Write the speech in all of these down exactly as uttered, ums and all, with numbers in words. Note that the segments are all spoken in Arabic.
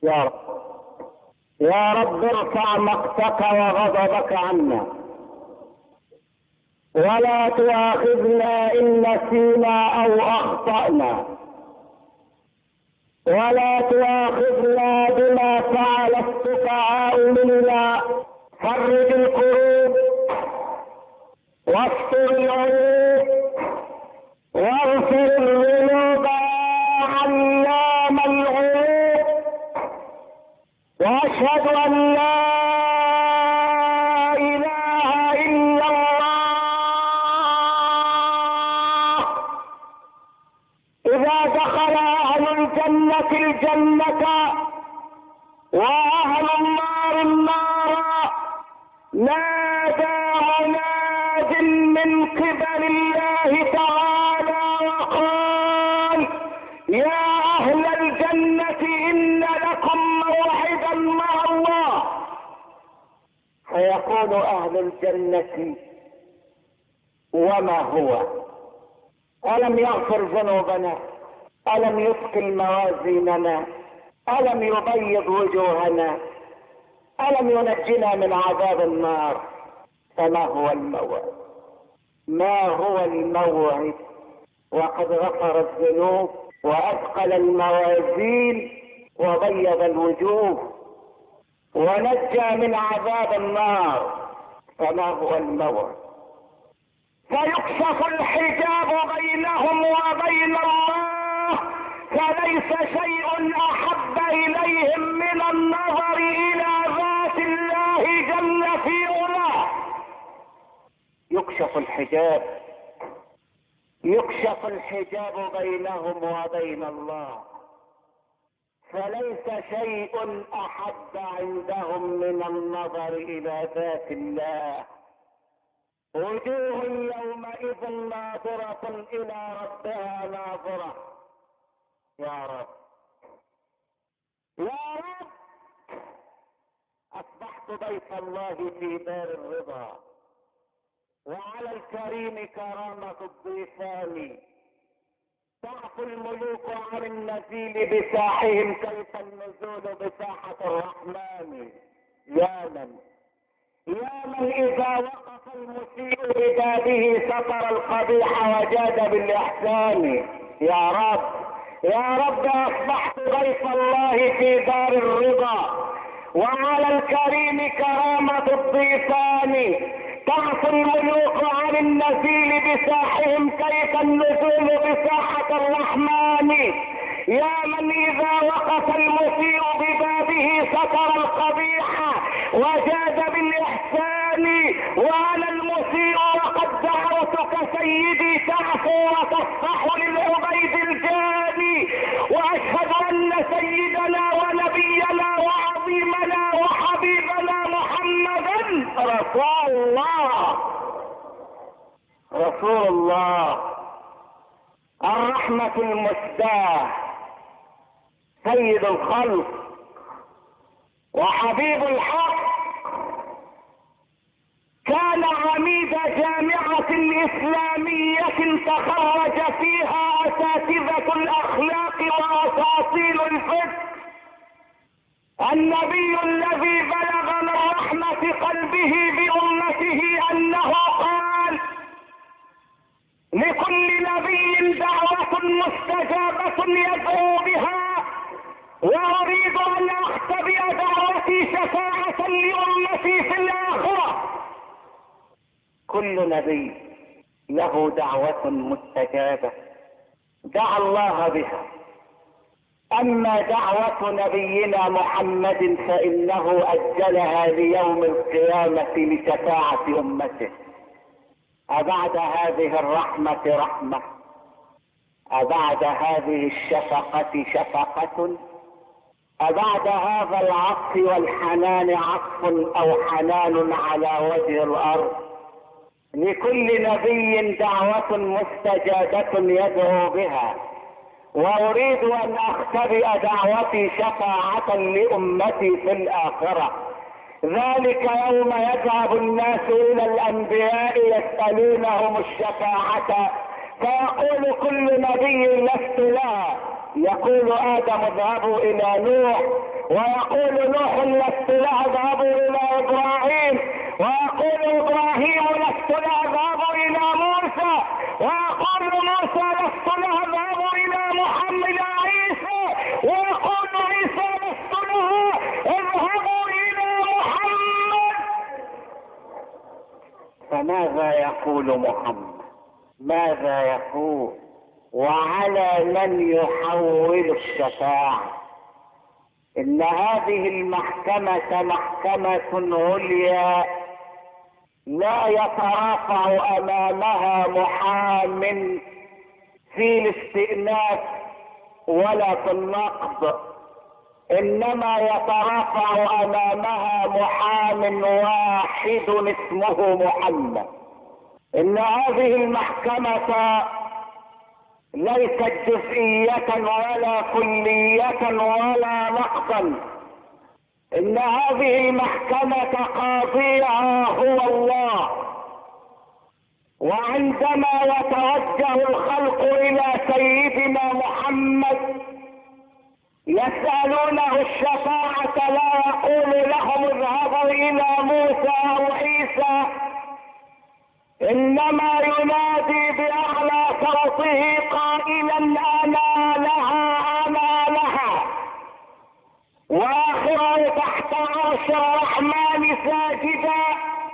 يا رب يا رب ارفع مقتك وغضبك عنا، ولا تؤاخذنا إن نسينا أو أخطأنا، ولا تؤاخذنا بما فعل السفهاء منا. فرج الكروب واستر العيوب واغفر الذنوب يا علام الغيوب. واشهد ان لا اله الا الله. اذا دخل اهل الجنة الجنة واهل النار النار نادى مناد من قبل الله تعالى وقال يا اهل الجنة ان لكم موعدا مع الله. فيقول اهل الجنة وما هو؟ الم يغفر ذنوبنا؟ الم يثقل موازيننا؟ الم يبيض وجوهنا؟ الم ينجنا من عذاب النار؟ فما هو الموعد؟ ما هو الموعد وقد غفر الذنوب واثقل الموازين وبيض الوجوه ونجى من عذاب النار؟ فما هو الموعد؟ فيكشف الحجاب بينهم وبين الله، فليس شيء احب اليهم من النظر الى ذات الله جل في علاه. يكشف الحجاب يكشف الحجاب بينهم وبين الله، فليس شيء احب عندهم من النظر الى ذات الله. وجوه يومئذ ناظرة الى ربها ناظرة. يا رب يا رب اصبحت ضيف الله في دار الرضا، وعلى الكريم كرامة الضيفان. تعفو الملوك عن النزيل بساحهم كيف النزول بساحة الرحمن. يا من يا من اذا وقف المسيء ببابه ستر القبيح وجاد بالاحسان. يا رب يا رب اصبحت ضيف الله في دار الرضا، وعلى الكريم كرامة الضيفان. تعفو الملوك عن النزيل بساحهم كيف النزول بساحة الرحمن. يا من اذا وقف المسيء ببابه ستر القبيح وجاد بالاحسان. وانا المسيء وقد دعوتك سيدي تعفو وتصفح للعبيد الجاني. واشهد ان سيدنا ونبينا وعظيمنا وحبيبنا محمدا رسول الله رسول الله الرحمة المسداة، سيد الخلق وحبيب الحق. كان عميد جامعة إسلامية تخرج فيها أساتذة الأخلاق وأساطيل الفقه. النبي الذي بلغ من رحمة قلبه بأمته أنه قال لكل نبي دعوة مستجابة يدعو بها، وأريد أن أختبئ دعوتي شفاعة لأمتي في الآخرة. كل نبي له دعوة مستجابة دعا الله بها، أما دعوة نبينا محمد فإنه أجلها ليوم القيامة لشفاعة أمته. أبعد هذه الرحمة رحمة؟ أبعد هذه الشفقة شفقة؟ أبعد هذا العطف والحنان عطف أو حنان على وجه الأرض؟ لكل نبي دعوة مستجابة يدعو بها، وأريد أن أختبئ دعوتي شفاعة لأمتي في الآخرة. ذلك يوم يذهب الناس إلى الأنبياء يسألونهم الشفاعة، فيقول كل نبي لست لها يقول آدم اذهبوا إلى نوح، ويقول نوح لست اذهبوا إلى إبراهيم، ويقول إبراهيم لست اذهبوا إلى موسى، ويقول موسى لست اذهبوا إلى محمد عيسى، ويقول عيسى لست له اذهبوا إلى محمد. فماذا يقول محمد؟ ماذا يقول؟ وعلى من يحول الشفاعة؟ إن هذه المحكمة محكمة عليا لا يترافع أمامها محام في الاستئناف ولا في النقض، إنما يترافع أمامها محام واحد اسمه محمد. إن هذه المحكمة ليست جزئية ولا كلية ولا نقضا، إن هذه المحكمة قاضيها هو الله. وعندما يتوجه الخلق إلى سيدنا محمد يسألونه الشفاعة لا يقول لهم اذهبوا إلى موسى أو عيسى، إنما ينادي بأعلى صوته قائلا أنا لها أنا لها، وآخره تحت عرش الرحمن ساجدا،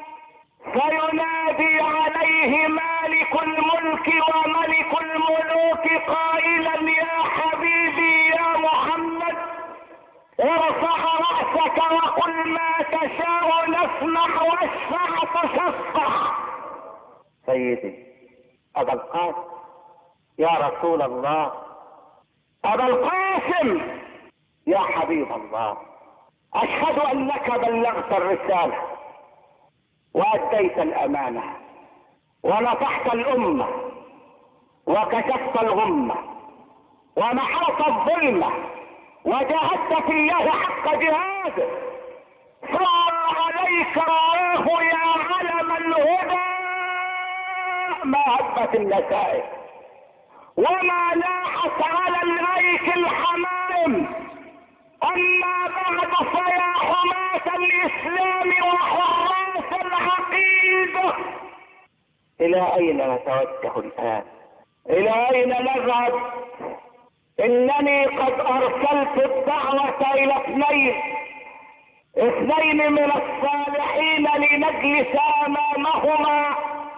فينادي عليه مالك الملك وملك الملوك قائلا يا حبيبي يا محمد ارفع رأسك وقل ما تشاء نسمع واشفع تشفع. سيدي أبا القاسم يا رسول الله، أبا القاسم يا حبيب الله، أشهد أنك بلغت الرسالة وأديت الأمانة ونصحت الأمة وكشفت الغمة ومحوت الظلمة وجاهدت في الله حق جهاده، صار عليك الله يا علم الهدى ما هبت النتائج وما لاحت على الأيك الحمائم. أما بعد فيا حماة الإسلام وحراس العقيدة، إلى أين نتوجه الآن؟ إلى أين نذهب؟ إنني قد أرسلت الدعوة إلى اثنين اثنين من الصالحين لنجلس أمامهما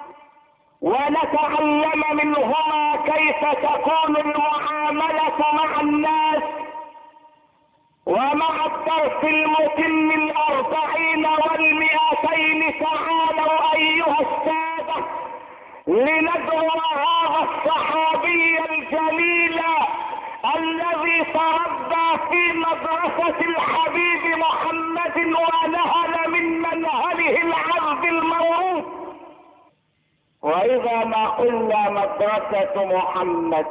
ونتعلم منهما كيف تكون المعاملة مع الناس. ومع الدرس المتم الأربعين والمئتين تعالوا أيها السادة لندعو هذا الصحابي الجليل الذي تربى في مدرسة الحبيب محمد ونهل من منهله العذب الموروث. وإذا ما قلنا مدرسة محمد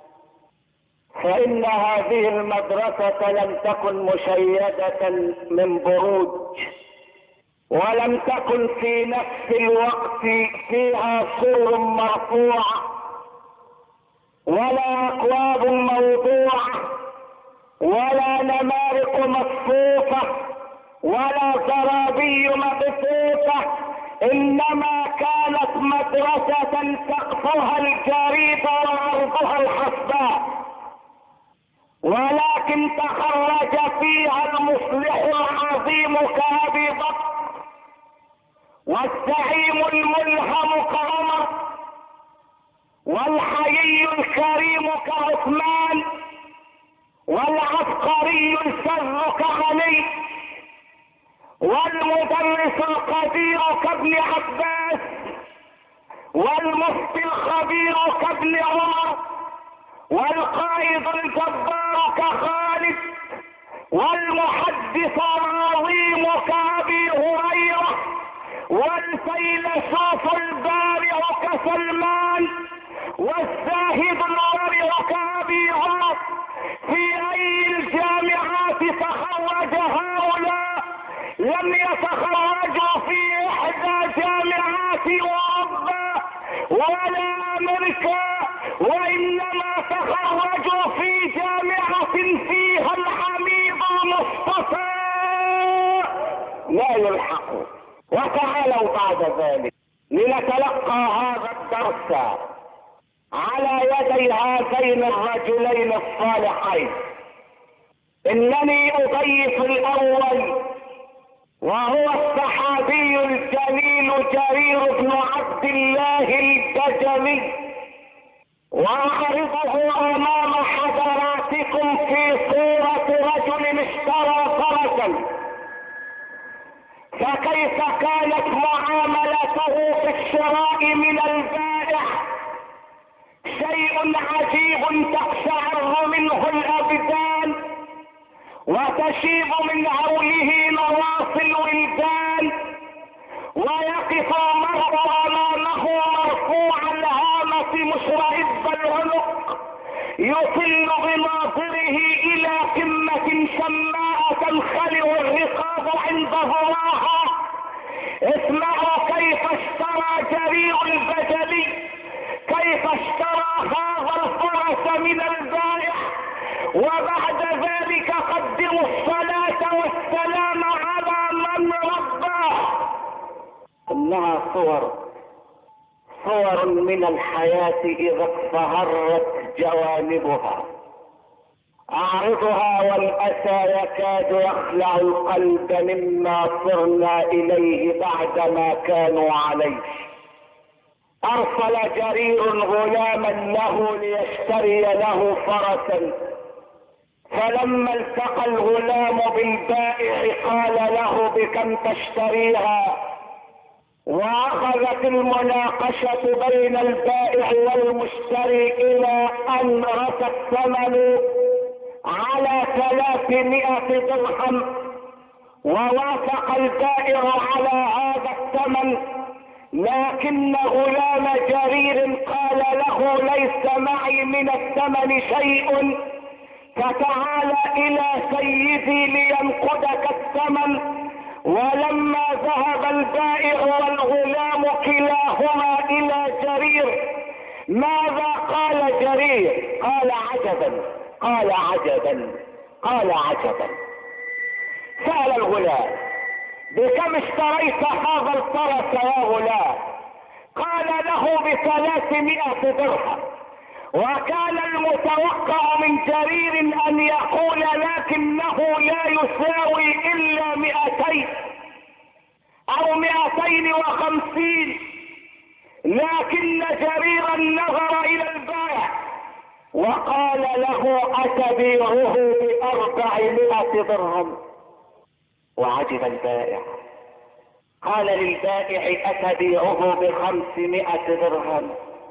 فإن هذه المدرسة لم تكن مشيدة من بروج، ولم تكن في نفس الوقت فيها سور مرفوعة ولا أكواب موضوعة ولا نمارق مصفوفة ولا زرابي مبثوثة، إنما كانت مدرسة سقفها الجريد وعرضها الحصباء، ولكن تخرج فيها المصلح العظيم كأبي بكر والزعيم الملهم كعمر والحيي الكريم كعثمان والعبقري الفذ كعلي والمدرس القدير كابن عباس والمفتي الخبير كابن عمر والقائد الجبار كخالد والمحدث العظيم كأبي هريرة والفيلسوف البارع كسلمان والزاهد الورع كأبي عمر. في أي الجامعات تخرج هؤلاء؟ لم يتخرجوا في إحدى جامعات أوروبا ولا أمريكا، وإنما تخرجوا في جامعات بيعة فيها الحميد المصطفى لا يلحق. وتعالوا بعد ذلك لنتلقى هذا الدرس على يدي هذين الرجلين الصالحين. انني اضيف الاول وهو الصحابي الجليل جرير بن عبد الله البجلي، واعرضه امام حضراتكم في صورة رجل اشترى فرسا، فكيف كانت معاملته في الشراء من البائع؟ شيء عجيب تقشعر منه الابدان وتشيب من هوله نواصي الولدان، ويقف المرء امامه مرفوع الهامة مشرئب العنق يطل بناظره الى قمة شماء تنخلع الرقاب عند ظهرها. اسمعوا كيف اشترى جرير البجلي، كيف اشترى هذا الفرس من البائع، وبعد ذلك قدموا الصلاة والسلام على من رباه. انها صور صور من الحياة اذا اصفهرت جوانبها. اعرضها والاسى يكاد يخلع القلب مما صرنا اليه بعدما كانوا عليه. ارسل جرير غلاما له ليشتري له فرسا، فلما التقى الغلام بالبائع قال له بكم تشتريها؟ واخذت المناقشة بين البائع والمشتري الى ان رسى الثمن على ثلاثمائة درهم، ووافق البائع على هذا الثمن، لكن غلام جرير قال له ليس معي من الثمن شيء، فتعال الى سيدي لينقدك الثمن. ولما ذهب البائع والغلام كلاهما الى جرير، ماذا قال جرير؟ قال عجبا قال عجبا قال عجبا. سأل الغلام بكم اشتريت هذا الفرس يا غلام؟ قال له بثلاثمائة درهم. وكان المتوقع من جرير ان يقول لكنه لا يساوي الا مئتين او مئتين وخمسين، لكن جريرا نظر الى البائع وقال له اتبيعه باربعمائة درهم. وعجب البائع، قال للبائع اتبيعه بخمسمائة درهم؟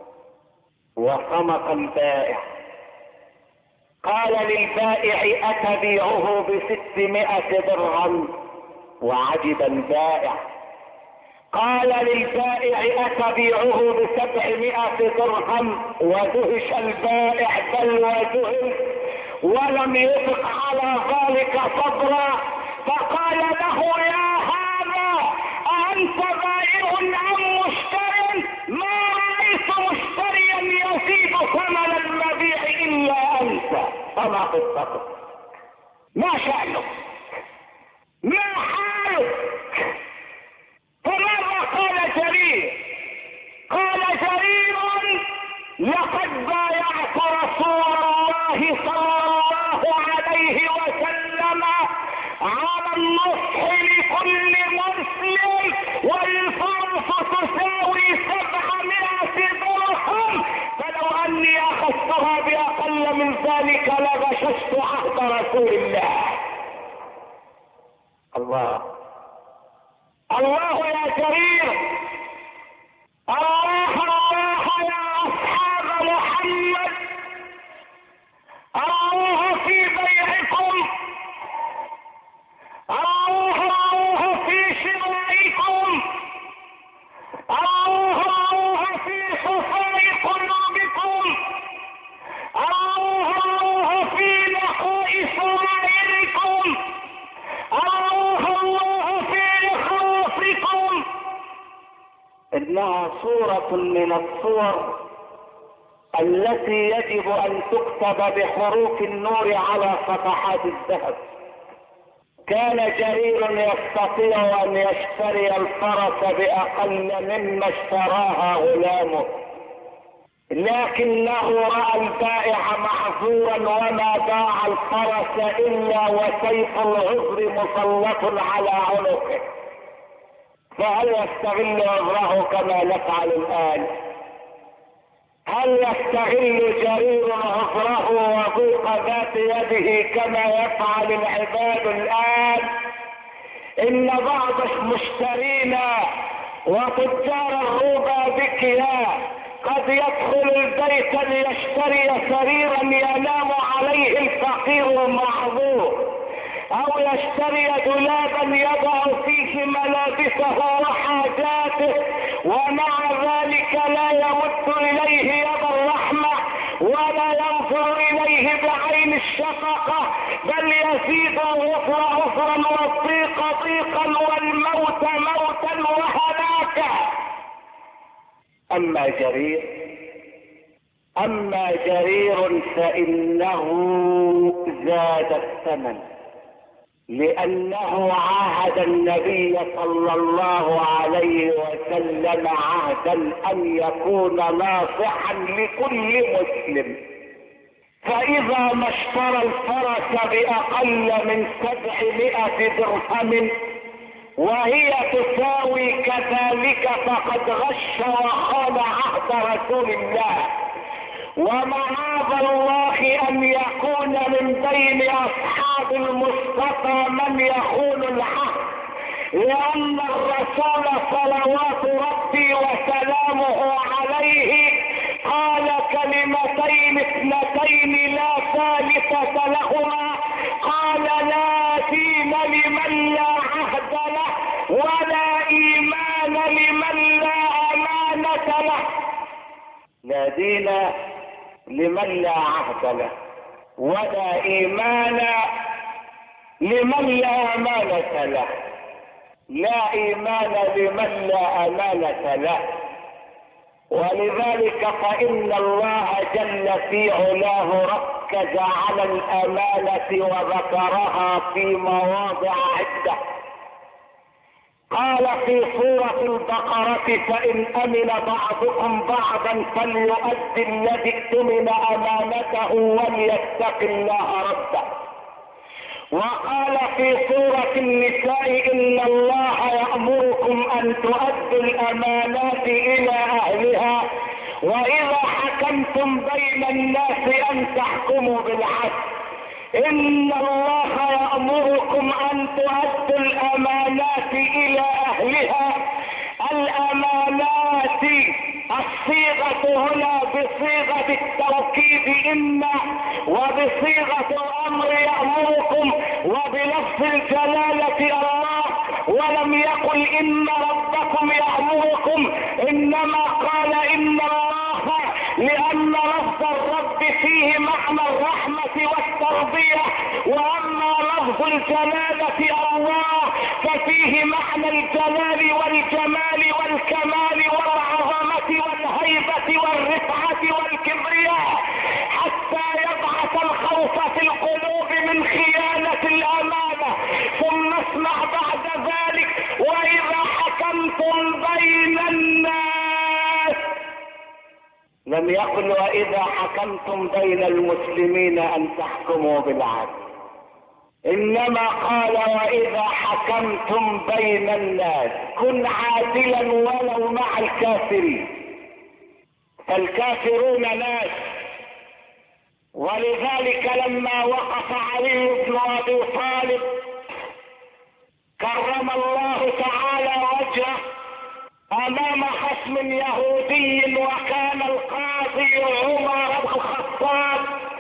وصمت البائع. قال للبائع اتبيعه بستمائة درهم؟ وعجب البائع. قال للبائع اتبيعه بسبعمائة درهم؟ ودهش البائع بل وذهل ولم يطق على ذلك صبرا، فقال له يا هذا أأنت بائع أم مشتر؟ ما رأيت مشتريا يزيد ثمن المبيع إلا أنت، فما قصتك؟ ما شأنك؟ ما حالك؟ فماذا قال جرير؟ قال جرير لقد بايعت رسول الله صلى الله عليه وسلم على النصح لكل مسلم، والفرس تساوي سبعمائة درهم، فلو اني اخذتها باقل من ذلك لغششت عهد رسول الله. الله الله يا جرير، الله الله يا اصحاب محمد، الله في بيعكم، الله الله في شرائكم، الله الله في صفاء قلوبكم، الله الله في نقاء سرائركم، الله الله في إخلاصكم. إنها صورة من الصور التي يجب ان تكتب بحروف النور على صفحات الذهب. كان جرير يستطيع ان يشتري الفرس باقل مما اشتراها غلامه، لكنه راى البائع معذورا وما باع الفرس الا وسيف العذر مسلط على عنقه. فهل يستغل عذره كما نفعل الان؟ هل يستغل جرير عذره وضيق ذات يده كما يفعل العباد الان؟ ان بعض المشترين وتجار الروبا بكيا قد يدخل البيت ليشتري سريرا ينام عليه الفقير المعذور، او يشتري دولابا يضع فيه ملابسه وحاجاته، ومع ذلك لا يمد اليه يد الرحمة ولا ينظر اليه بعين الشفقة، بل يزيد العسر عسرا والضيق ضيقا والموت موتا وهلاكا. اما جرير اما جرير فانه زاد الثمن، لانه عاهد النبي صلى الله عليه وسلم عهدا ان يكون ناصحا لكل مسلم، فاذا ما اشترى الفرس باقل من سبعمائة درهم وهي تساوي كذلك فقد غش وخان عهد رسول الله. ومعاذ الله ان يكون من بين اصحاب المصطفى من يخون العهد، لان الرسول صلوات ربي وسلامه عليه قال كلمتين اثنتين لا ثالثة لهما، قال لا دين لمن لا عهد له ولا ايمان لمن لا امانة له. لا دين لمن لا عهد له ولا ايمان لمن لا امانة له. لا ايمان لمن لا امانة له. ولذلك فان الله جل في علاه ركز على الامانة وذكرها في مواضع عدة. قال في سورة البقرة فإن أمن بعضكم بعضا فليؤدي الذي اؤتمن أمانته وليتق الله ربه. وقال في سورة النساء إن الله يأمركم أن تؤدوا الأمانات إلى أهلها وإذا حكمتم بين الناس أن تحكموا بالعدل. إن الله يأمركم أن تؤدوا الأمانات إلى أهلها. الأمانات الصيغة هنا بصيغة التوكيد إن، وبصيغة الأمر يأمركم، وبلفظ الجلالة الله، ولم يقل إن ربكم يأمركم، إنما قال إن الله، لأن لفظ الرب فيه معنى الرحمة والتربية، وأما لفظ الجلالة الله ففيه معنى الجلال والجمال والكمال والعظمة والهيبة والرفعة والكبرياء، حتى يبعث الخوف في القلوب من خيانة الأمانة. ثم اسمع بعد ذلك وإذا حكمتم بين الناس، لم يقل وإذا حكمتم بين المسلمين أن تحكموا بالعدل، إنما قال وإذا حكمتم بين الناس كن عادلا ولو مع الكافرين، فالكافرون ناس. ولذلك لما وقف علي بن أبي طالب كرم الله تعالى وجهه امام خصم يهودي وكان القاضي عمر بن الخطاب،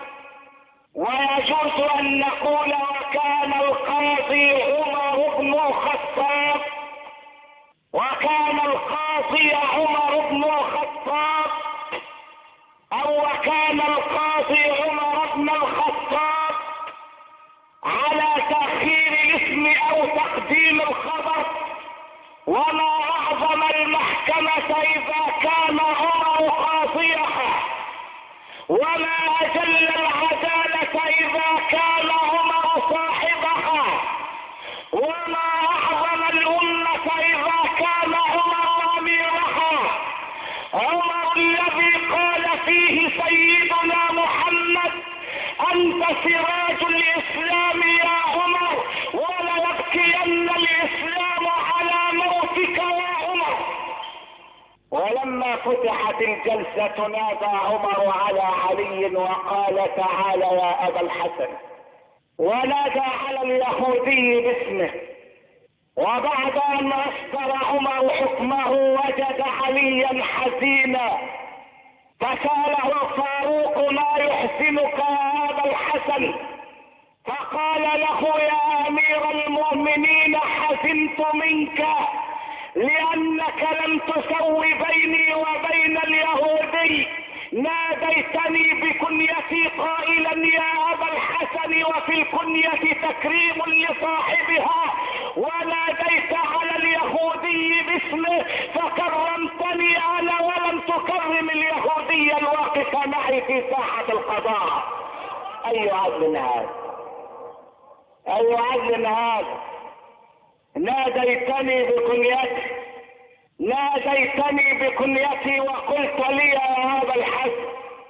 ويجوز ان نقول وكان القاضي عمر بن الخطاب، وكان القاضي عمر بن الخطاب، او وكان القاضي عمر بن الخطاب، على تأخير الاسم او تقديم الخبر. وما اعظم المحكمة اذا كان عمر قاضيها، وما أجل العدالة إذا كان عمر صاحبها، وما أعظم الأمة إذا كان عمر أميرها. عمر الذي قال فيه سيدنا محمد: أنت سراج الإسلام يا عمر، وليبكين الإسلام على موتك يا عمر. ولما فتحت الجلسة نادى عمر على علي وقال: تعال يا أبا الحسن، ونادى على اليهودي باسمه. وبعد أن أصدر عمر حكمه وجد عليا حزينا، فسأله الفاروق: ما يحزنك يا أبا الحسن؟ فقال له: يا أمير المؤمنين، حزنت منك لأنك لم تسوي بيني وبين اليهودي. ناديتني بكنيتي قائلا يا أبا الحسن، وفي الكنية تكريم لصاحبها، وناديت على اليهودي باسمه فكرمتني أنا ولم تكرم اليهودي الواقف معي في ساحة القضاء. أي عدل هذا؟ أي عدل هذا؟ ناديتني بكنيتي ناديتني بكنيتي وقلت لي يا أبا الحسن،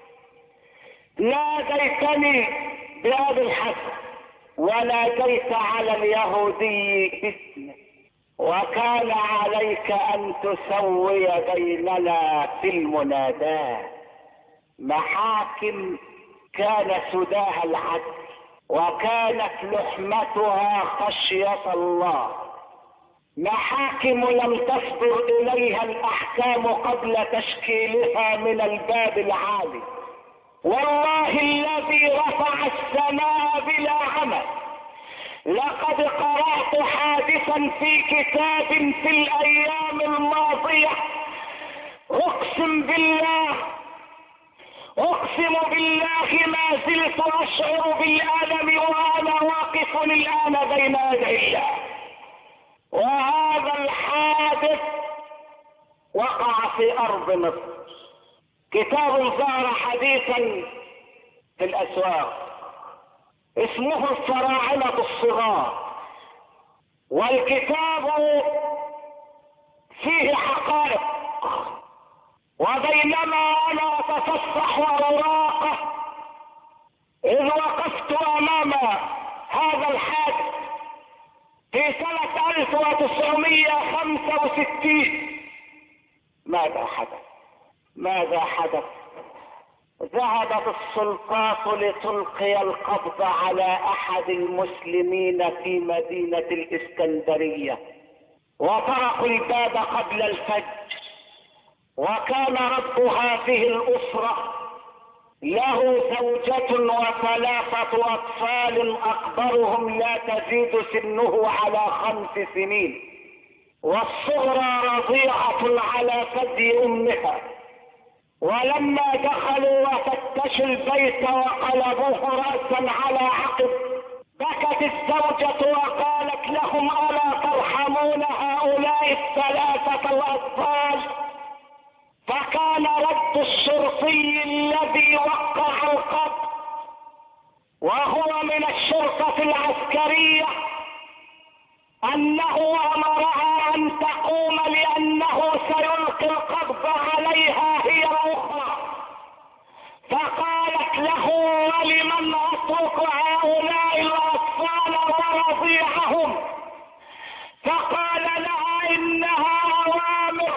ناديتني بأبي الحسن، وناديت على اليهودي باسمه، وكان عليك أن تسوي بيننا في المناداة. محاكم كان سداها العدل، وكانت لحمتها خشية الله. محاكم لم تصدر إليها الأحكام قبل تشكيلها من الباب العالي. والله الذي رفع السماء بلا عمل، لقد قرأت حادثا في كتاب في الأيام الماضية، أقسم بالله أقسم بالله ما زلت أشعر بالألم وأنا واقف الآن بين يدي الله. وهذا الحادث وقع في أرض مصر. كتاب ظهر حديثا في الأسواق اسمه الفراعنة الصغار، والكتاب فيه حقائق. وبينما أنا أتصفح وأراقه إذ وقفت أمام هذا الحادث في سنة ألف وتسعمائة وخمسة وستين. ماذا حدث؟ ماذا حدث؟ ذهبت السلطات لتلقي القبض على أحد المسلمين في مدينة الإسكندرية، وطرقوا الباب قبل الفجر. وكان رب هذه الأسرة له زوجة وثلاثة أطفال أكبرهم لا تزيد سنه على خمس سنين، والصغرى رضيعة على ثدي أمها. ولما دخلوا وفتشوا البيت وقلبوه رأسا على عقب، بكت الزوجة وقالت لهم: ألا ترحمون هؤلاء الثلاثة الأطفال؟ فكان رد الشرطي الذي وقع القبض، وهو من الشرطة العسكرية، أنه أمرها أن تقوم لأنه سيلقي القبض عليها هي الأخرى. فقالت له: ولمن أترك هؤلاء الأطفال ورضيعهم؟ فقال لها: إنها أوامر.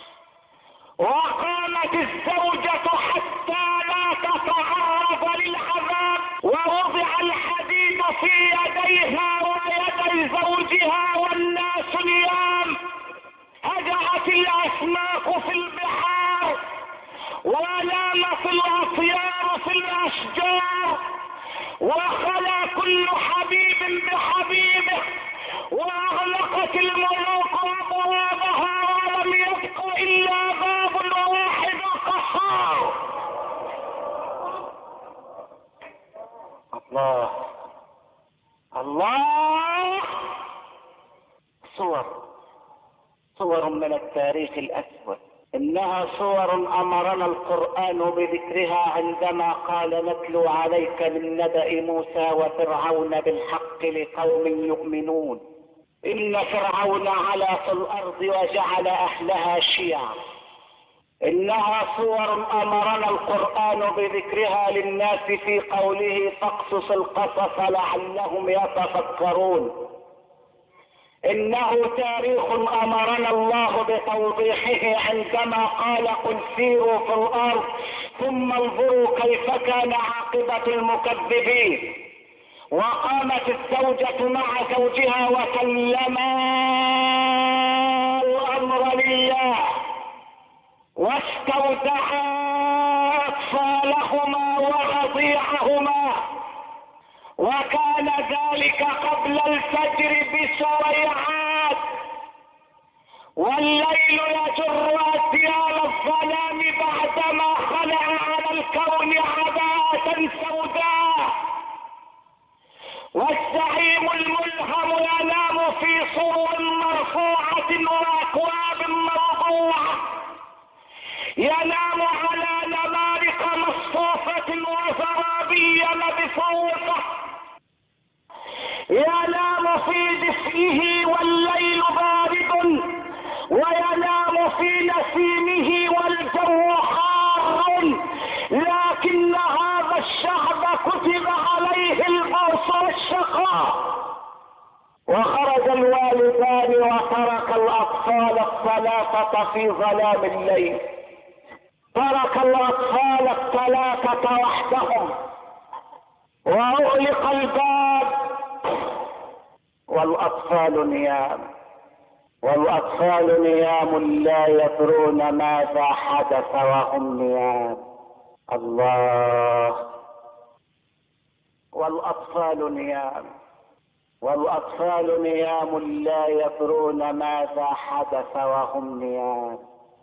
وقامت الزوجة حتى لا تتعرض للعذاب، ووضع الحديد في يديها ويدي زوجها والناس نيام. هجعت الأسماك في البحار، ونامت الأطيار في الأشجار، وخلا كل حبيب بحبيبه، وأغلقت الملوك أبوابها، ولم يبق إلا باب واحد قصار. الله الله. صور صور من التاريخ الأسود إنها صور أمرنا القرآن بذكرها عندما قال نتلو عليك من نبأ موسى وفرعون بالحق لقوم يؤمنون. إن فرعون علا في الأرض وجعل أهلها شيعا. إنها صور أمرنا القرآن بذكرها للناس في قوله فاقصص القصص لعلهم يتفكرون. إنه تاريخ أمرنا الله بتوضيحه عندما قال قل سيروا في الأرض ثم انظروا كيف كان عاقبة المكذبين. وقامت الزوجة مع زوجها وسلما الأمر لله واستودعا أطفالهما ورضيعهما، وكان ذلك قبل الفجر بسريعات، والليل يجر أسيال الظلام بعدما خلع على الكون عباءة سوداء، والزعيم الملهم ينام في صور مرفوعة وأكواب موضوعة، ينام على نمارق مصفوفة وزرابي مبثوثة، ينام في دفئه والليل بارد، وينام في نسيمه والجو حار، لكن هذا الشعب كتب عليه البؤس والشقاء. وخرج الوالدان وترك الأطفال الثلاثة في ظلام الليل، ترك الأطفال الثلاثة وحدهم، وأغلق الباب والأطفال نيام، والأطفال نيام لا يدرون ماذا حدث وهم نيام. الله. والأطفال نيام، والأطفال نيام لا يدرون ماذا حدث وهم نيام.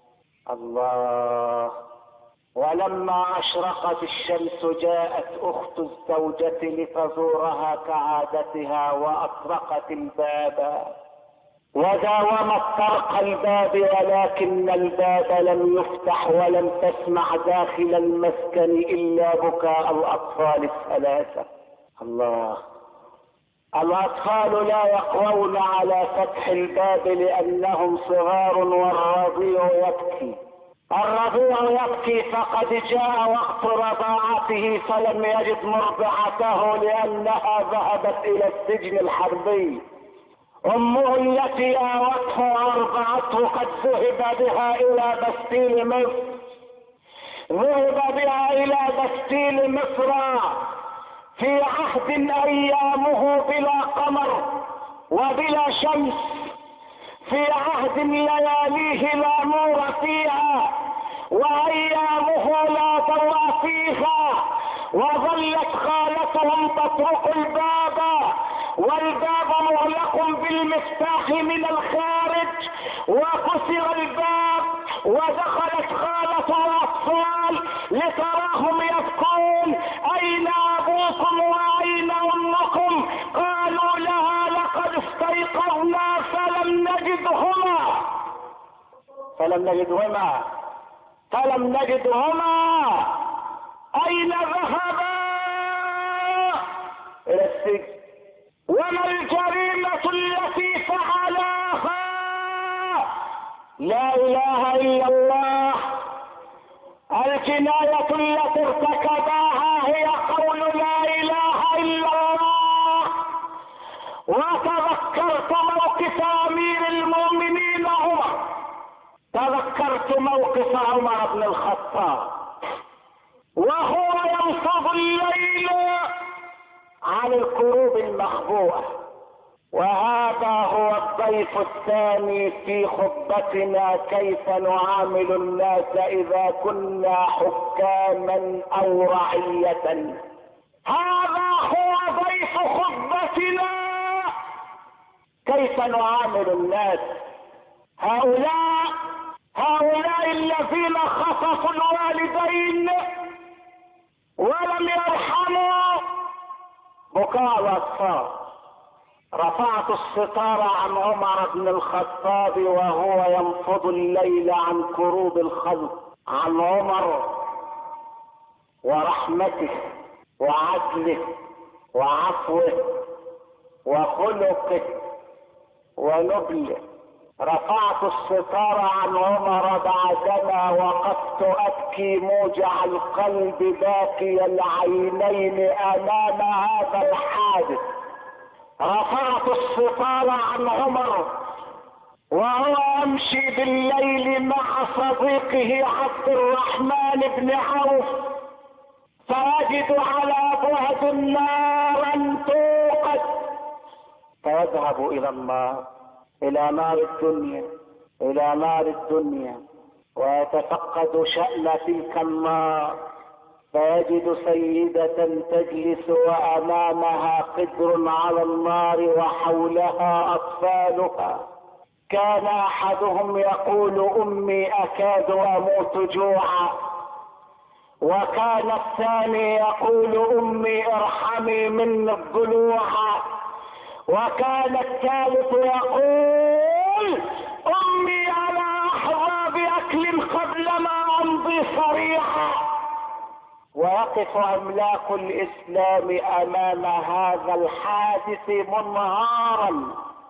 الله. ولما أشرقت الشمس جاءت أخت الزوجة لتزورها كعادتها وأطرقت الباب وداومت طرق الباب، ولكن الباب لم يفتح ولم تسمع داخل المسكن إلا بكاء الأطفال الثلاثة. الله. الأطفال لا يقوون على فتح الباب لأنهم صغار، والرضيع يبكي. الرضيع يبكي فقد جاء وقت رضاعته فلم يجد مرضعته لأنها ذهبت إلى السجن الحربي. أمه التي آوته وأرضعته قد ذهب بها إلى بستيل مصر، ذهب بها إلى بستيل مصر في عهد أيامه بلا قمر وبلا شمس، في عهد لياليه لا نور فيها وأيامه لا ضوء فيها. وظلت خالتهم تطرق الباب والباب مغلق بالمفتاح من الخارج، وكسر الباب ودخلت خالة الأطفال لتراهم يبكون: أين أبوكم وأين أمكم؟ قالوا لها: لقد استيقظنا فلم نجدهما فلم نجدهما فلم نجدهما أين ذهبا؟ إلى السجن. وما الجريمة التي فعلاها؟ لا إله إلا الله. الجناية التي ارتكباها هي قول لا إله إلا الله. وتذكرت موقف أمير المؤمنين عمر، تذكرت موقف عمر بن الخطاب وهو ينفض الليل عن الكروب المخبوءة. وهذا هو الضيف الثاني في خطبتنا: كيف نعامل الناس إذا كنا حكاما أو رعية. هذا هو ضيف خطبتنا: كيف نعامل الناس. هؤلاء هؤلاء الذين خطفوا الوالدين ولم يرحموا بكاء الأطفال. رفعت الستار عن عمر بن الخطاب وهو ينفض الليل عن كروب الخلق، عن عمر ورحمته وعدله وعفوه وخلقه ونبله. رفعت الستار عن عمر بعدما وقفت ابكي موجع القلب باكي العينين امام هذا الحادث. رفعت الستار عن عمر وهو يمشي بالليل مع صديقه عبد الرحمن بن عوف، فيجد على بعد نارا توقد، فيذهب الى النار، الى نار الدنيا، الى نار الدنيا، ويتفقد شأن تلك النار، فيجد سيدة تجلس وامامها قدر على النار وحولها اطفالها. كان احدهم يقول امي اكاد اموت جوعا، وكان الثاني يقول امي ارحمي مني الضلوع، وكان الثالث يقول امي على احظى باكل قبل ما امضي صريعا. ويقف عملاق الاسلام امام هذا الحادث منهارا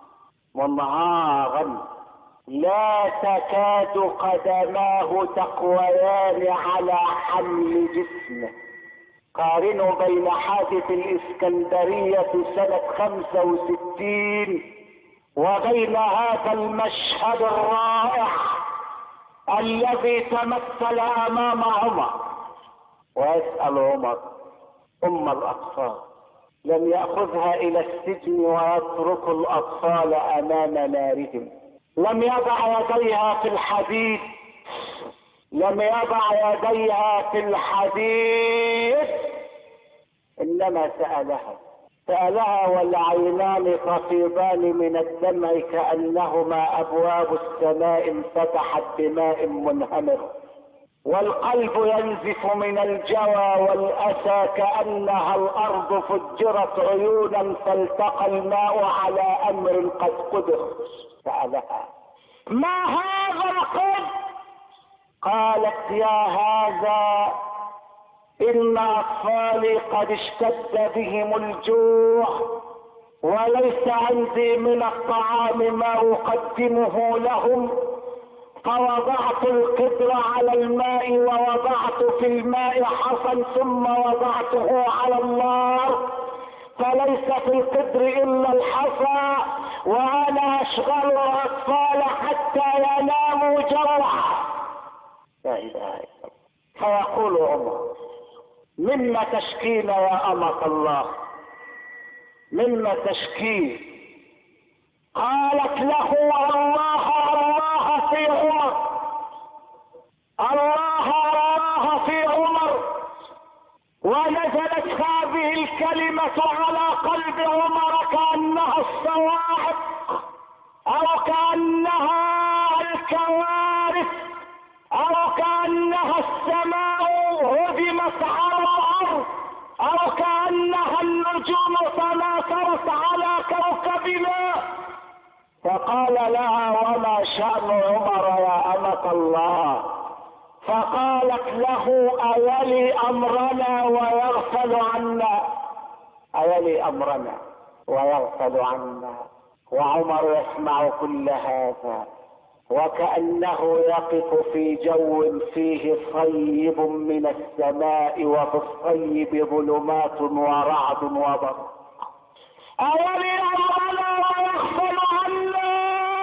منهارا، لا تكاد قدماه تقويان على حمل جسمه. قارنوا بين حادث الاسكندرية سنة خمسة وستين وبين هذا المشهد الرائع الذي تمثل امام عمر. ويسأل عمر ام الاطفال، لم يأخذها الى السجن ويترك الاطفال امام نارهم، لم يضع يديها في الحديد، لم يضع يديها في الحديد، انما سألها سألها والعينان تفيضان من الدمع كأنهما ابواب السماء انفتحت بماء منهمر، والقلب ينزف من الجوى والاسى كأنها الارض فجرت عيونا فالتقى الماء على امر قد قدر. سألها ما هذا القدر؟ قالت يا هذا ان اطفالي قد اشتد بهم الجوع وليس عندي من الطعام ما اقدمه لهم، فوضعت القدر على الماء ووضعت في الماء حصى ثم وضعته على النار، فليس في القدر الا الحصى، وانا اشغل الاطفال حتى يناموا جوعا. لا اله الا الله. فيقول عمر مما تشكين يا امة الله، مما تشكين؟ قالت له الله الله في عمر، الله الله في عمر. ونزلت هذه الكلمة على قلب عمر كأنها الصواعق او كأنها الكوارث او كأنها السماء هدمت على الارض او كأنها النجوم تناثرت على كوكبنا. فقال لها وما شأن عمر يا أمة الله؟ فقالت له أيلي أمرنا ويغفل عنا، أيلي أمرنا ويغفل عنا. وعمر يسمع كل هذا وكأنه يقف في جو فيه صيب من السماء وفي الصيب ظلمات ورعد وبرق. أيلي أمرنا ويغفل عنا.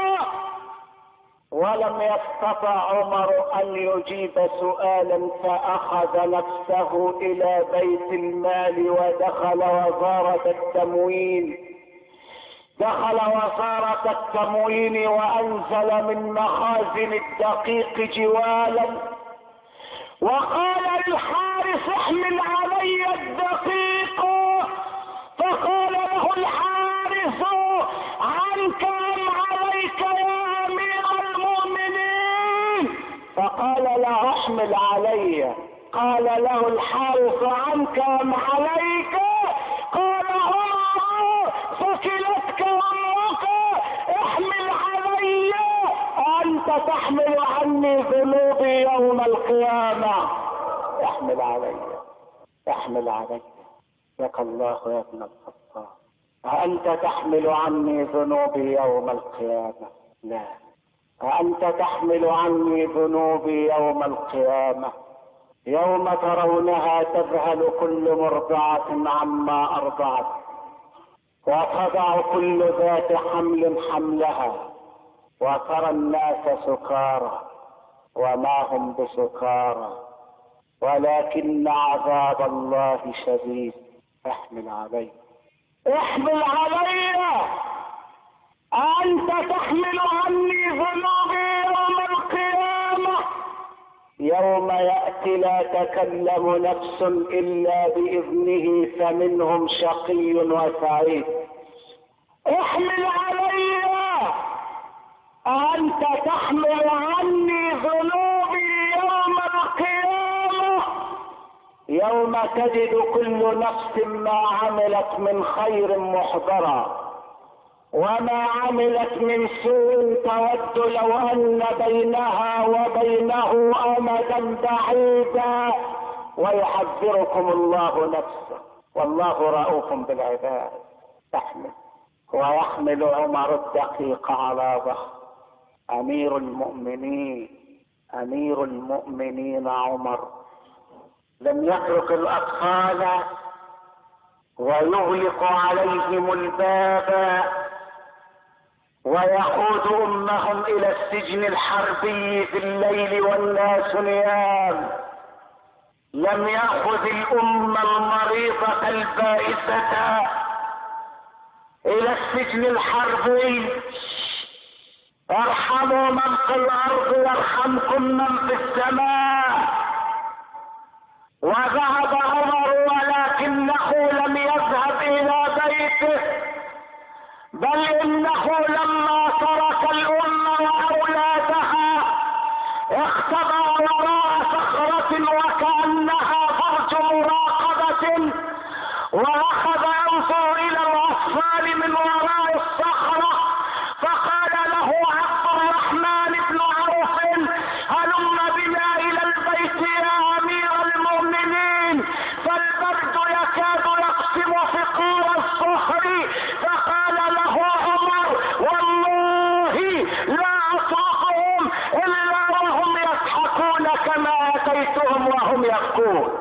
ولم يستطع عمر أن يجيب سؤالا، فأخذ نفسه إلى بيت المال ودخل وزارة التموين دخل وزارة التموين وأنزل من مخازن الدقيق جوالا وقال للحارس احمل علي الدقيق. فقال له الحارس عنك أم عليك يا أمير المؤمنين؟ فقال له احمل علي. قال له الحارس عنك أم عليك؟ قال عمر ثكلتك تحمل عني ذنوبي يوم القيامة. احمل علي، احمل علي. لك الله يا ابن الخطاب. أأنت تحمل عني ذنوبي يوم القيامة؟ لا. أأنت تحمل عني ذنوبي يوم القيامة، يوم ترونها تذهل كل مرضعة عما أرضعت، وتضع كل ذات حمل حملها، وترى الناس سكارى وما هم بسكارى ولكن عذاب الله شديد. احمل علي، احمل علي. أنت تحمل عني ذنوبي يوم القيامة، يوم يأتي لا تكلم نفس إلا بإذنه فمنهم شقي وسعيد. احمل علي. أنت تحمل عني ذنوبي يوم القيامة، يوم تجد كل نفس ما عملت من خير محضرا، وما عملت من سوء تود لو أن بينها وبينه أمدا بعيدا، ويحذركم الله نفسه والله رؤوف بالعباد. تحمل. ويحمل عمر الدقيق على ظهر. أمير المؤمنين، أمير المؤمنين عمر لم يترك الأطفال ويغلق عليهم الباب ويقود أمهم إلى السجن الحربي في الليل والناس نيام. لم يأخذ الأم المريضة البائسة إلى السجن الحربي. ارحموا من في الأرض يرحمكم من في السماء. وذهب عمر ولكنه لم يذهب إلى بيته، بل إنه لما ترك الأم وأولادها اختبأ وراء صخرة وكأنها برج مراقبة، وأخذ ينظر إلى الأطفال من وراء الصخرة، فقال له عبد الرحمن بن عوف: هلم بنا إلى البيت يا أمير المؤمنين، فالبرد يكاد يقسم فقار الصخر. فقال له عمر: والله لا أطرقهم إلا وهم يضحكون كما أتيتهم وهم يبكون.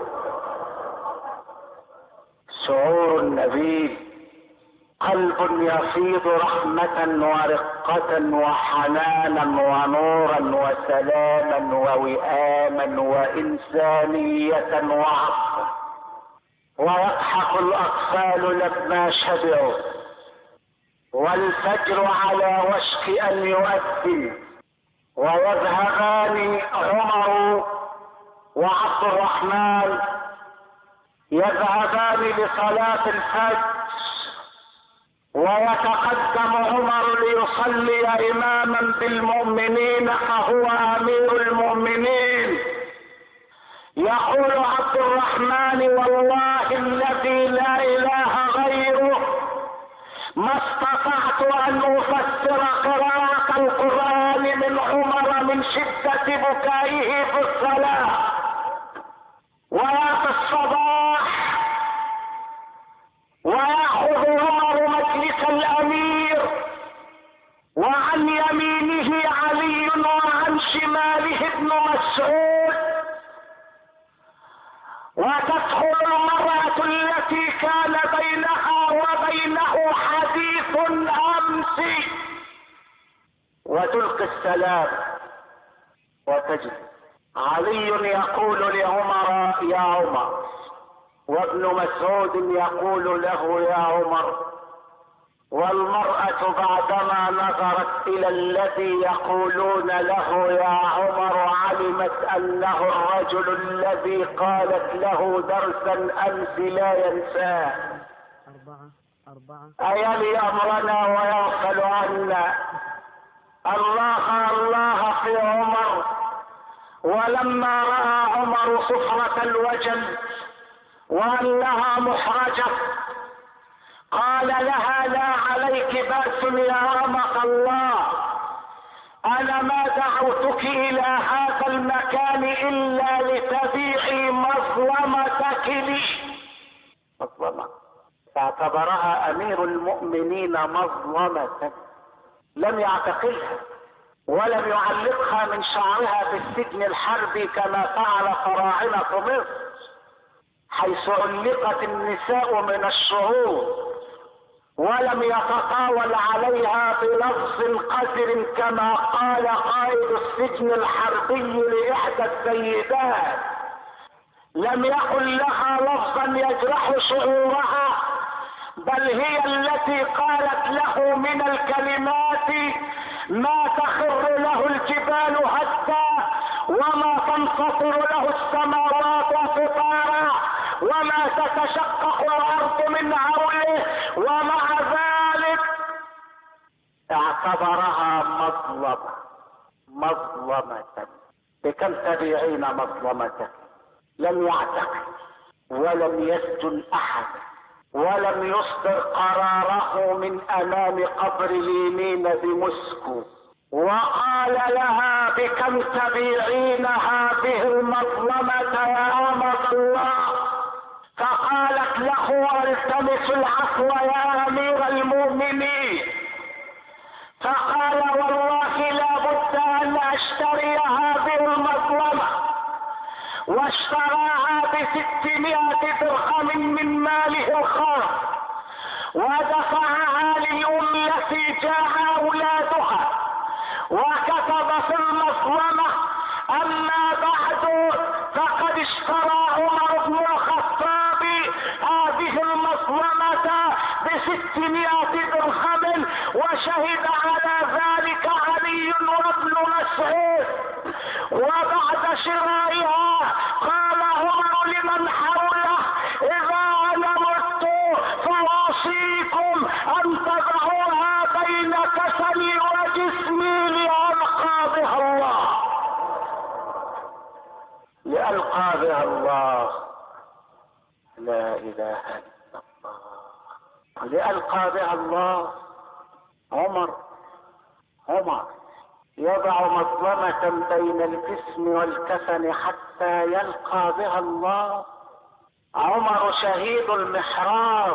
شعور نبيل، قلب يفيض رحمة ورقة وحنانا ونورا وسلاما ووئاما وإنسانية وعطفا. ويضحك الأطفال لما شبعوا، والفجر على وشك أن يؤذن، ويذهبان عمر وعبد الرحمن يذهبان لصلاة الفجر، ويتقدم عمر ليصلي إماما بالمؤمنين فهو أمير المؤمنين. يقول عبد الرحمن: والله الذي لا إله غيره ما استطعت أن أفسر قراءة القرآن من عمر من شدة بكائه في الصلاة. ويأتي الصباح ويأخذ عمر مجلس الأمير، وعن يمينه علي وعن شماله ابن مسعود، وتدخل المرأة التي كان بينها وبينه حديث أمس وتلقي السلام، وتجد علي يقول لعمر: يا عمر، وابن مسعود يقول له: يا عمر. والمرأة بعدما نظرت إلى الذي يقولون له يا عمر علمت أنه الرجل الذي قالت له درسا أمس لا ينساه. أربعة أربعة أيلي أمرنا ويغفل عنا. الله الله في عمر. ولما رأى عمر صفرة الوجل وأنها محرجة قال لها: لا عليك بأس يا أمة الله، انا ما دعوتك الى هذا المكان الا لتبيعي مظلمتك لي. مظلمة فاعتبرها امير المؤمنين مظلمة، لم يعتقلها ولم يعلقها من شعرها في السجن الحربي كما فعل فراعنة مصر، حيث علقت النساء من الشهور، ولم يتطاول عليها بلفظ قذر كما قال قائد السجن الحربي لإحدى السيدات. لم يقل لها لفظا يجرح شعورها، بل هي التي قالت له من الكلمات ما تخر له الجبال هدا، وما تنفطر له السماوات انفطارا، وما تتشقق الارض من هوله، ومع ذلك اعتبرها مظلمة. مظلمة بكم تبيعين مظلمتك؟ لم يعتقل ولم يسجن احد، ولم يصدر قراره من امام قبر اليمين بموسكو، وقال لها بكم تبيعين هذه المظلمة يا أمة الله؟ فقالت له التمس العفو يا امير المؤمنين. فقال والله لا بد ان اشتري هذه المظلمة، واشتراها بستمائة درهم من ماله الخاص، ودفعها للأم التي جاء أولادها، وكتب في المظلمة أما بعد فقد اشترى عمر بن الخطاب هذه المظلمة بستمائة درهم، وشهد على ذلك علي وابن مسعود. وبعد شرائها قال عمر لمن حوله اذا انا مت فاوصيكم ان تضعوها بين كفني وجسمي لألقى بها الله، لألقى بها الله. لا اله الا الله، لألقى بها الله. عمر عمر يضع مظلمة بين الجسم والكفن حتى يلقى بها الله. عمر شهيد المحراب،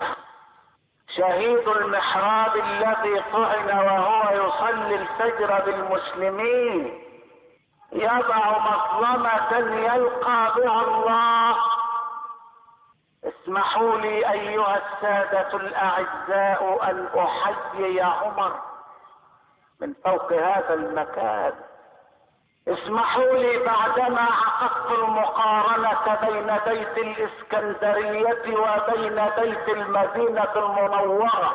شهيد المحراب الذي طعن وهو يصلي الفجر بالمسلمين، يضع مظلمة يلقى بها الله. اسمحوا لي ايها السادة الاعزاء ان احيي عمر من فوق هذا المكان. اسمحوا لي بعدما عقدت المقارنة بين بيت الاسكندرية وبين بيت المدينة المنورة،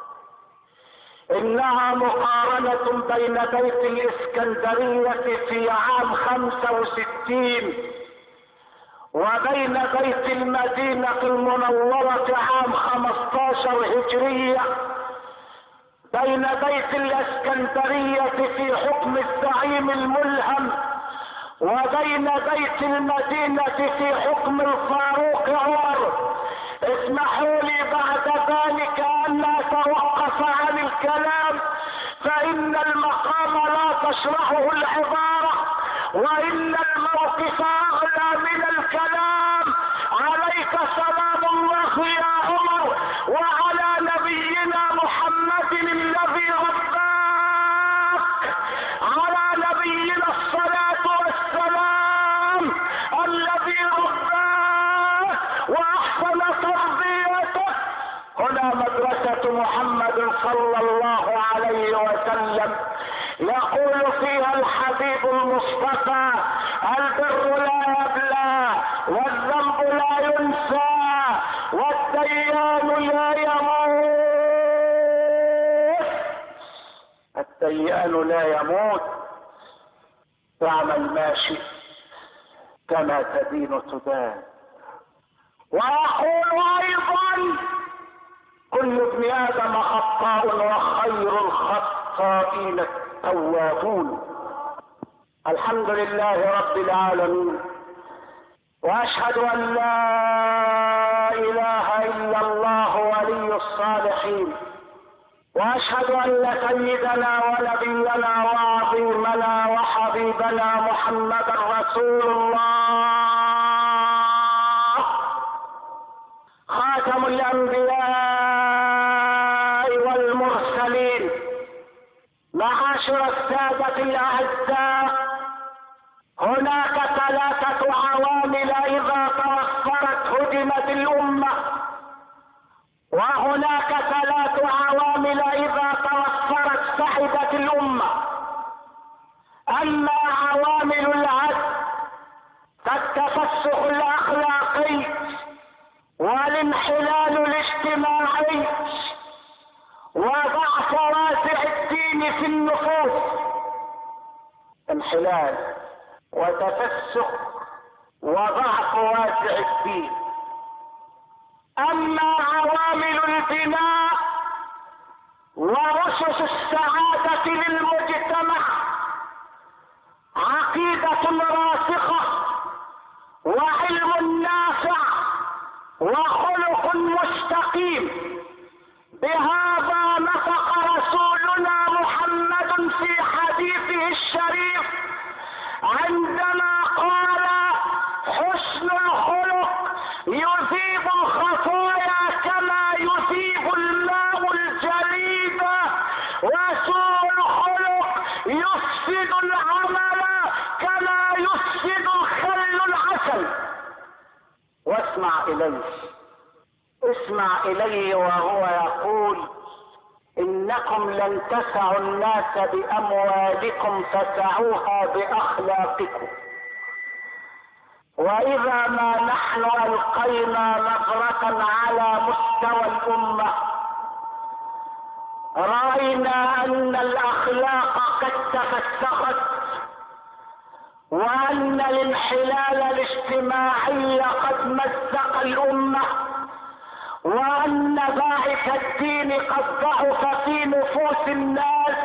انها مقارنة بين بيت الاسكندرية في عام خمسة وستين وبين بيت المدينة المنورة عام خمسة عشر هجرية. بين بيت الاسكندرية في حكم الزعيم الملهم، وبين بيت المدينة في حكم الفاروق عمر. اسمحوا لي بعد ذلك ان اتوقف عن الكلام، فان المقام لا تشرحه العبارة، وان الموقف اغلى من الكلام. عليك سلام الله يا عمر، وعلى نبينا محمد الذي رباك، على نبينا الصلاة والسلام الذي رباه وأحسن تربيته. هنا مدرسة محمد صلى الله عليه وسلم، يقول فيها الحبيب المصطفى: البر لا يبلى، والذنب لا ينسى، والديان لا يموت. الديان لا يموت، فاعمل ما شئت كما تدين تدان. ويقول ايضا: كل ابن ادم خطاء وخير الخطائين التوابون. الحمد لله رب العالمين، واشهد ان لا اله الا الله ولي الصالحين، واشهد ان سيدنا ونبينا وعظيمنا وحبيبنا محمدا رسول الله خاتم الانبياء والمرسلين. معاشر السادة الاعزاء، هناك ثلاثة عوامل اذا توفرت هدمت الامة، وهناك ثلاث عوامل اذا توفرت سعدت الامة. اما عوامل العدل فالتفسخ الاخلاقي والانحلال الاجتماعي وضعف واسع الدين في النفوس. انحلال وتفسخ وضعف واسع الدين. اما عوامل البناء واسس السعادة للمجتمع، عقيدة راسخة وعلم نافع وخلق مستقيم. بهذا نطق رسولنا محمد في حديثه الشريف عندما قال: حسن الخلق يذيب الخطايا كما يذيب الماء الجليد، وسوء الخلق يفسد العمل كما يفسد الخل العسل. واسمع اليه اسمع اليه وهو يقول: انكم لن تسعوا الناس باموالكم فسعوها باخلاقكم. واذا ما نحن القينا نظرة على مستوى الامة راينا ان الاخلاق قد تفسخت، وان الانحلال الاجتماعي قد مزق الامة، وان باعث الدين قد ضعف في نفوس الناس.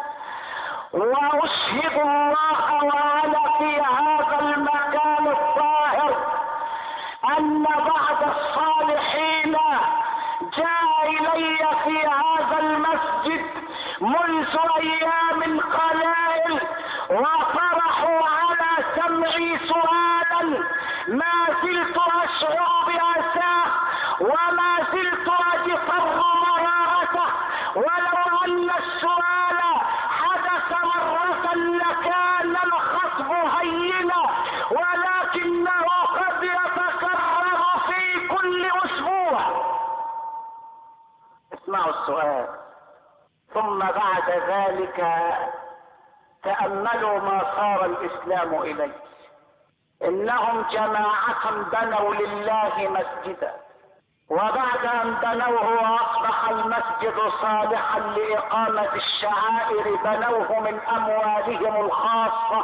واشهد الله وانا في هذا المكان الطاهر ان بعض الصالحين جاء الي في هذا المسجد منذ ايام قلائل وطرحوا على سمعي سؤالا ما زلت اشعر باساه وما زلت اجفر مرارته. ولو ان السؤال حدث مرة لكان الخطب هينا، ولكنه قد يتكرر في كل اسبوع. اسمعوا السؤال، ثم بعد ذلك تأملوا ما صار الاسلام اليه. انهم جماعة بنوا لله مسجدا، وبعد ان بنوه واصبح المسجد صالحا لاقامة الشعائر بنوه من اموالهم الخاصة.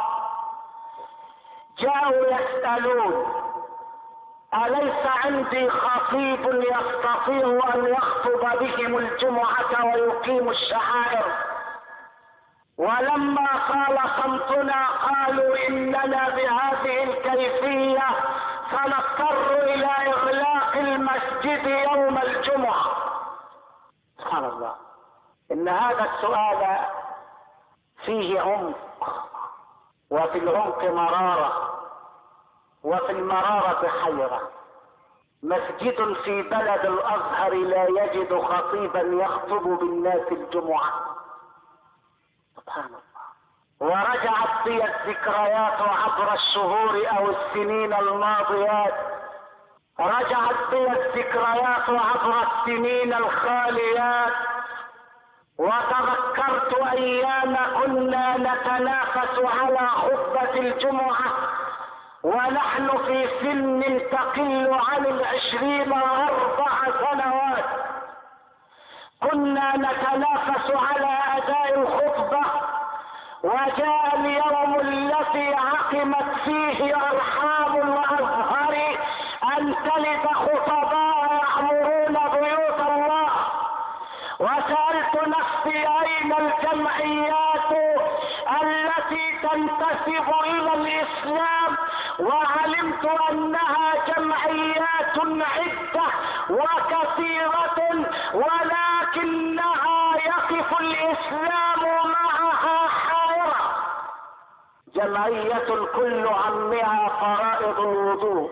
جاءوا يسألون: اليس عندي خطيب يستطيع ان يخطب بهم الجمعة ويقيم الشعائر؟ ولما طال صمتنا قالوا: اننا بهذه الكيفية سنضطر الى اغلاق المسجد يوم الجمعة. سبحان الله، ان هذا السؤال فيه عمق، وفي العمق مرارة، وفي المرارة حيرة. مسجد في بلد الازهر لا يجد خطيبا يخطب بالناس الجمعة. سبحان الله. ورجعت بي الذكريات عبر الشهور او السنين الماضيات، رجعت بي الذكريات عبر السنين الخاليات، وتذكرت ايام كنا نتنافس على خطبة الجمعة ونحن في سن تقل عن العشرين واربع سنوات. كنا نتنافس على اداء الخطبة، وجاء اليوم الذي عقمت فيه ارحام الازهر ان تلد خطباء يعمرون بيوت الله. وسألت نفسي: اين الجمعيات التي تنتسب الى الاسلام؟ وعلمت انها جمعيات عدة وكثيرة، ولكنها يقف الإسلام معها حائرة. جمعية كل همها فرائض الوضوء،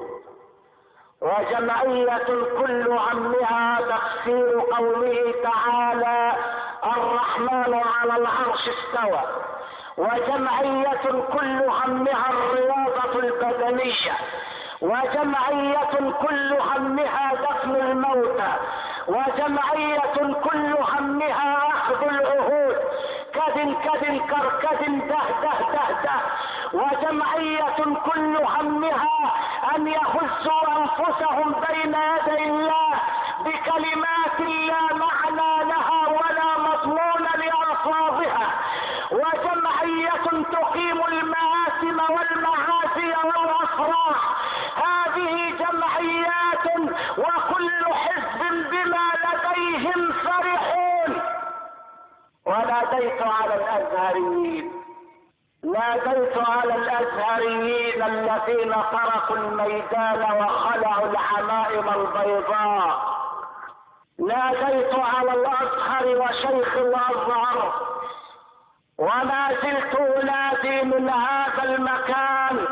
وجمعية كل همها تفسير قوله تعالى الرحمن على العرش استوى، وجمعية كل همها الرياضة البدنية، وجمعية كل همها دفن الموتى، وجمعية كل همها أخذ العهود كد كد كركد ده ده ده ده، وجمعية كل همها أن يهزوا أنفسهم بين يدي الله بكلمات لا معنى لها ولا مضمون لألفاظها، وجمعية تقيم المآثم والمعاصي والأفراح. هذه جمعيات وكل حزب بما لديهم فرحون. وناديت على الأزهريين، ناديت على الأزهريين الذين تركوا الميدان وخلعوا العمائم البيضاء، ناديت على الأزهر وشيخ الأزهر، وما زلت أنادي من هذا المكان،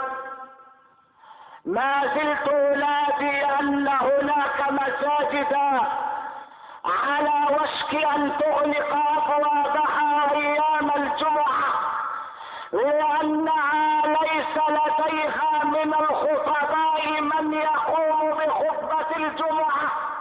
ما زلت أنادي أن هناك مساجد على وشك أن تغلق أبوابها أيام الجمعة، لأنها ليس لديها من الخطباء من يقوم بخطبة الجمعة.